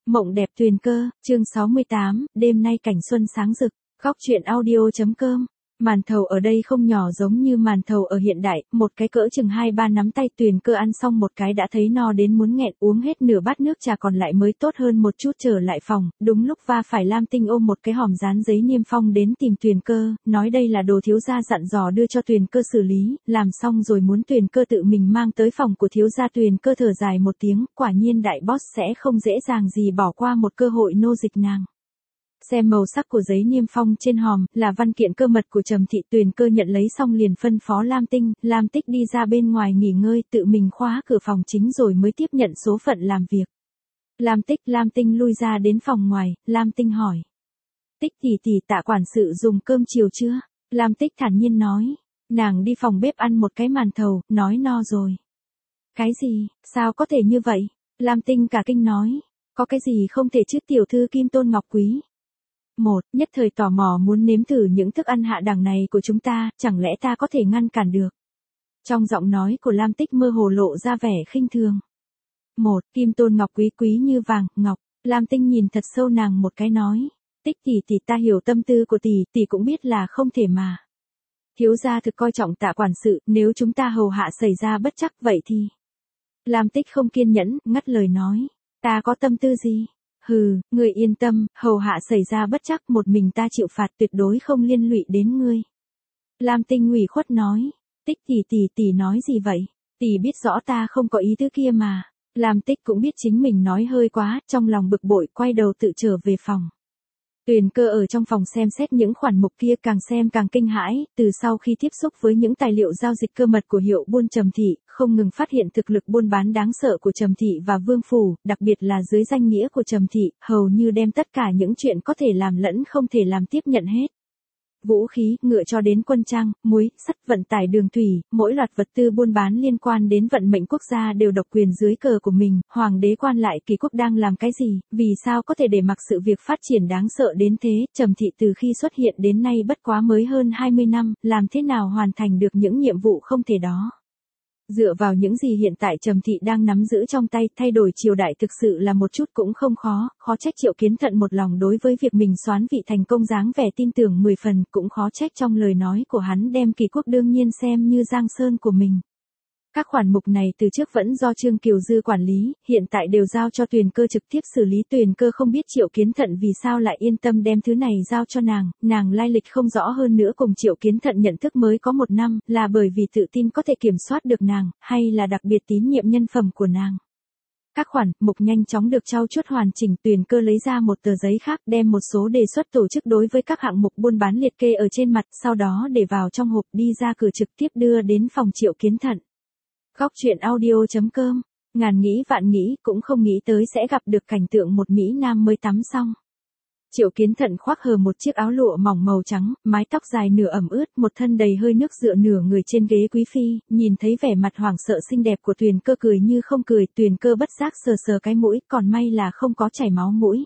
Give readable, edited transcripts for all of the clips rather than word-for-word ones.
Mộng đẹp tuyền cơ, chương 68, đêm nay cảnh xuân sáng rực, góc truyện audio.com. Màn thầu ở đây không nhỏ giống như màn thầu ở hiện đại, một cái cỡ chừng 2-3 nắm tay. Tuyền cơ ăn xong một cái đã thấy no đến muốn nghẹn, uống hết nửa bát nước trà còn lại mới tốt hơn một chút. Trở lại phòng, đúng lúc va phải Lam Tinh ôm một cái hòm dán giấy niêm phong đến tìm Tuyền cơ, nói đây là đồ thiếu gia dặn dò đưa cho Tuyền cơ xử lý, làm xong rồi muốn Tuyền cơ tự mình mang tới phòng của thiếu gia. Tuyền cơ thở dài một tiếng, quả nhiên đại boss sẽ không dễ dàng gì bỏ qua một cơ hội nô dịch nàng. Xem màu sắc của giấy niêm phong trên hòm, là văn kiện cơ mật của Trầm Thị. Tuyền cơ nhận lấy xong liền phân phó Lam Tinh, Lam Tích đi ra bên ngoài nghỉ ngơi, tự mình khóa cửa phòng chính rồi mới tiếp nhận số phận làm việc. Lam Tinh lui ra đến phòng ngoài, Lam Tinh hỏi. Tích tỷ Tạ quản sự dùng cơm chiều chưa? Lam Tích thản nhiên nói. Nàng đi phòng bếp ăn một cái màn thầu, nói no rồi. Cái gì, sao có thể như vậy? Lam Tinh cả kinh nói. Có cái gì không thể chứ tiểu thư Kim Tôn Ngọc Quý? Nhất thời tò mò muốn nếm thử những thức ăn hạ đẳng này của chúng ta, chẳng lẽ ta có thể ngăn cản được? Trong giọng nói của Lam Tích mơ hồ lộ ra vẻ khinh thường. Kim Tôn Ngọc Quý quý như vàng, ngọc. Lam Tinh nhìn thật sâu nàng một cái nói. Tích tỷ ta hiểu tâm tư của tỷ cũng biết là không thể mà. Thiếu gia thực coi trọng Tạ quản sự, nếu chúng ta hầu hạ xảy ra bất trắc vậy thì. Lam Tích không kiên nhẫn, ngắt lời nói. Ta có tâm tư gì? Ngươi yên tâm, hầu hạ xảy ra bất trắc một mình ta chịu phạt, tuyệt đối không liên lụy đến ngươi. Lam Tinh ủy khuất nói. Tích tỷ nói gì vậy? Tỷ biết rõ ta không có ý tứ kia mà. Lam Tích cũng biết chính mình nói hơi quá, trong lòng bực bội quay đầu tự trở về phòng. Tuyền cơ ở trong phòng xem xét những khoản mục kia, càng xem càng kinh hãi. Từ sau khi tiếp xúc với những tài liệu giao dịch cơ mật của hiệu buôn Trầm Thị, không ngừng phát hiện thực lực buôn bán đáng sợ của Trầm Thị và Vương Phủ, đặc biệt là dưới danh nghĩa của Trầm Thị, hầu như đem tất cả những chuyện có thể làm lẫn không thể làm tiếp nhận hết. Vũ khí, ngựa cho đến quân trang, muối, sắt, vận tải đường thủy, mỗi loạt vật tư buôn bán liên quan đến vận mệnh quốc gia đều độc quyền dưới cờ của mình. Hoàng đế quan lại Kỳ quốc đang làm cái gì, vì sao có thể để mặc sự việc phát triển đáng sợ đến thế? Trầm Thị từ khi xuất hiện đến nay bất quá mới hơn 20 năm, làm thế nào hoàn thành được những nhiệm vụ không thể đó? Dựa vào những gì hiện tại Trầm Thị đang nắm giữ trong tay, thay đổi triều đại thực sự là một chút cũng không khó trách Triệu Kiến Thận một lòng đối với việc mình soán vị thành công dáng vẻ tin tưởng 10 phần, cũng khó trách trong lời nói của hắn đem Kỳ quốc đương nhiên xem như giang sơn của mình. Các khoản mục này từ trước vẫn do Trương Kiều Dư quản lý, hiện tại đều giao cho Tuyền cơ trực tiếp xử lý. Tuyền cơ không biết Triệu Kiến Thận vì sao lại yên tâm đem thứ này giao cho nàng lai lịch không rõ, hơn nữa cùng Triệu Kiến Thận nhận thức mới có 1 năm, là bởi vì tự tin có thể kiểm soát được nàng, hay là đặc biệt tín nhiệm nhân phẩm của nàng. Các khoản mục nhanh chóng được trau chuốt hoàn chỉnh. Tuyền cơ lấy ra một tờ giấy khác, đem một số đề xuất tổ chức đối với các hạng mục buôn bán liệt kê ở trên mặt, sau đó để vào trong hộp, đi ra cửa trực tiếp đưa đến phòng Triệu Kiến Thận. Góc truyện audio.com. Ngàn nghĩ vạn nghĩ cũng không nghĩ tới sẽ gặp được cảnh tượng một mỹ nam mới tắm xong. Triệu Kiến Thận khoác hờ một chiếc áo lụa mỏng màu trắng, mái tóc dài nửa ẩm ướt, một thân đầy hơi nước, dựa nửa người trên ghế quý phi, nhìn thấy vẻ mặt hoảng sợ xinh đẹp của Tuyền cơ cười như không cười. Tuyền cơ bất giác sờ cái mũi, còn may là không có chảy máu mũi.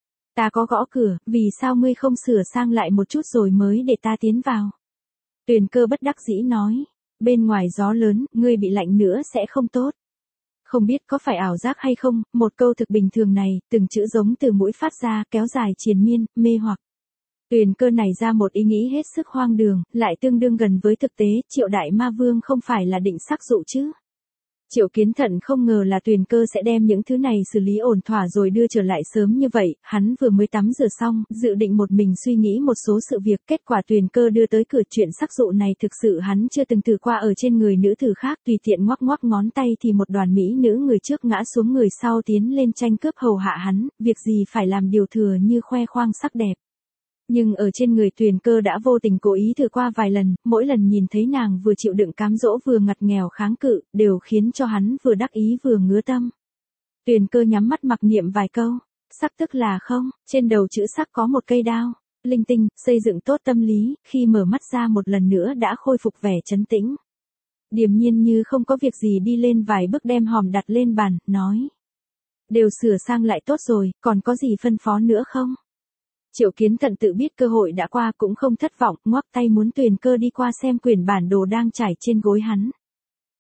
Ta có gõ cửa, vì sao ngươi không sửa sang lại một chút rồi mới để ta tiến vào? Tuyền cơ bất đắc dĩ nói. Bên ngoài gió lớn, ngươi bị lạnh nữa sẽ không tốt. Không biết có phải ảo giác hay không, một câu thực bình thường này, từng chữ giống từ mũi phát ra, kéo dài triền miên, mê hoặc. Tuyền cơ này ra một ý nghĩ hết sức hoang đường, lại tương đương gần với thực tế. Triệu đại ma vương không phải là định sắc dụ chứ? Triệu Kiến Thận không ngờ là Tuyền cơ sẽ đem những thứ này xử lý ổn thỏa rồi đưa trở lại sớm như vậy. Hắn vừa mới tắm rửa xong, dự định một mình suy nghĩ một số sự việc, kết quả Tuyền cơ đưa tới cửa. Chuyện sắc dụ này thực sự hắn chưa từng thử qua ở trên người nữ tử khác. Tùy tiện ngoắc ngón tay thì một đoàn mỹ nữ người trước ngã xuống, người sau tiến lên tranh cướp hầu hạ hắn, việc gì phải làm điều thừa như khoe khoang sắc đẹp. Nhưng ở trên người Tuyền cơ đã vô tình cố ý thử qua vài lần, mỗi lần nhìn thấy nàng vừa chịu đựng cám dỗ vừa ngặt nghèo kháng cự, đều khiến cho hắn vừa đắc ý vừa ngứa tâm. Tuyền cơ nhắm mắt mặc niệm vài câu, sắc tức là không, trên đầu chữ sắc có một cây đao, linh tinh, xây dựng tốt tâm lý, khi mở mắt ra một lần nữa đã khôi phục vẻ trấn tĩnh. Điềm nhiên như không có việc gì đi lên vài bước, đem hòm đặt lên bàn, nói. Đều sửa sang lại tốt rồi, còn có gì phân phó nữa không? Triệu Kiến Thận tự biết cơ hội đã qua cũng không thất vọng, ngoắc tay muốn Tuyền cơ đi qua xem quyển bản đồ đang trải trên gối hắn.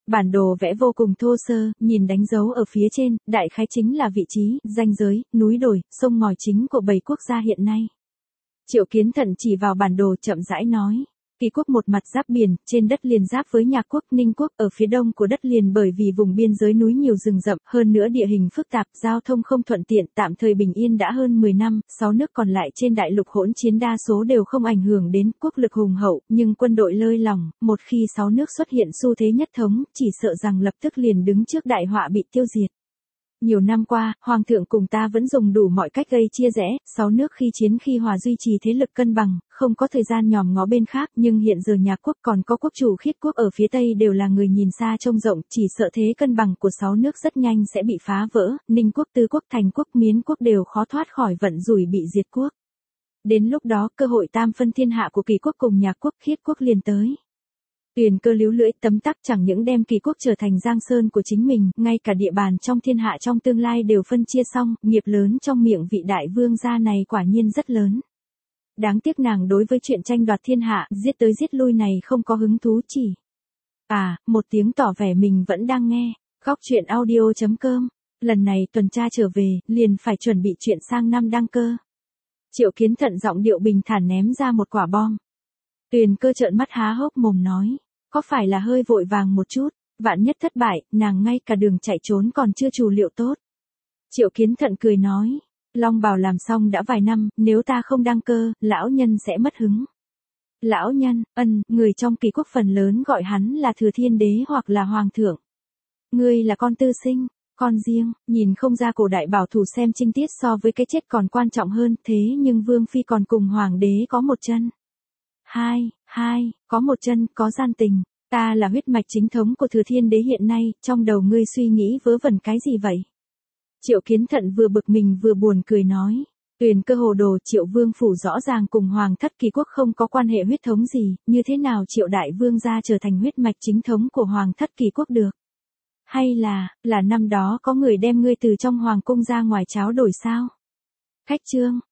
Bản đồ vẽ vô cùng thô sơ, nhìn đánh dấu ở phía trên, đại khái chính là vị trí, ranh giới, núi đồi, sông ngòi chính của 7 quốc gia hiện nay. Triệu Kiến Thận chỉ vào bản đồ chậm rãi nói. Kỳ quốc một mặt giáp biển, trên đất liền giáp với Nhạc quốc, Ninh quốc, ở phía đông của đất liền bởi vì vùng biên giới núi nhiều rừng rậm, hơn nữa địa hình phức tạp, giao thông không thuận tiện, tạm thời bình yên đã hơn 10 năm, 6 nước còn lại trên đại lục hỗn chiến đa số đều không ảnh hưởng đến, quốc lực hùng hậu, nhưng quân đội lơi lỏng, một khi 6 nước xuất hiện xu thế nhất thống, chỉ sợ rằng lập tức liền đứng trước đại họa bị tiêu diệt. Nhiều năm qua, Hoàng thượng cùng ta vẫn dùng đủ mọi cách gây chia rẽ, 6 nước khi chiến khi hòa duy trì thế lực cân bằng, không có thời gian nhòm ngó bên khác, nhưng hiện giờ Nhạc quốc còn có quốc chủ Khiết quốc ở phía Tây đều là người nhìn xa trông rộng, chỉ sợ thế cân bằng của 6 nước rất nhanh sẽ bị phá vỡ, Ninh quốc, Tư quốc, Thành quốc, Miến quốc đều khó thoát khỏi vận rủi bị diệt quốc. Đến lúc đó, cơ hội tam phân thiên hạ của Kỳ quốc cùng Nhạc quốc, Khiết quốc liền tới. Tuyền Cơ líu lưỡi tấm tắc chẳng những đem Kỳ quốc trở thành giang sơn của chính mình, ngay cả địa bàn trong thiên hạ trong tương lai đều phân chia xong, nghiệp lớn trong miệng vị đại vương gia này quả nhiên rất lớn. Đáng tiếc nàng đối với chuyện tranh đoạt thiên hạ, giết tới giết lui này không có hứng thú chỉ. Một tiếng tỏ vẻ mình vẫn đang nghe, góc truyện audio.com, lần này tuần tra trở về, liền phải chuẩn bị chuyện sang năm đăng cơ. Triệu Kiến Thận giọng điệu bình thản ném ra một quả bom. Tuyền Cơ trợn mắt há hốc mồm nói, có phải là hơi vội vàng một chút, vạn nhất thất bại, nàng ngay cả đường chạy trốn còn chưa trù liệu tốt. Triệu Kiến Thận cười nói, Long Bảo làm xong đã vài năm, nếu ta không đăng cơ, lão nhân sẽ mất hứng. Lão nhân, người trong Kỳ quốc phần lớn gọi hắn là Thừa Thiên Đế hoặc là Hoàng thượng. Ngươi là con tư sinh, con riêng, nhìn không ra cổ đại bảo thủ xem trinh tiết so với cái chết còn quan trọng hơn, thế nhưng Vương Phi còn cùng Hoàng đế có một chân. Có một chân, có gian tình, ta là huyết mạch chính thống của Thừa Thiên Đế hiện nay, trong đầu ngươi suy nghĩ vớ vẩn cái gì vậy? Triệu Kiến Thận vừa bực mình vừa buồn cười nói, Tuyền Cơ hồ đồ, Triệu Vương phủ rõ ràng cùng Hoàng thất Kỳ quốc không có quan hệ huyết thống gì, như thế nào Triệu đại vương gia trở thành huyết mạch chính thống của Hoàng thất Kỳ quốc được? Hay là năm đó có người đem ngươi từ trong hoàng cung ra ngoài tráo đổi sao? Khách trương,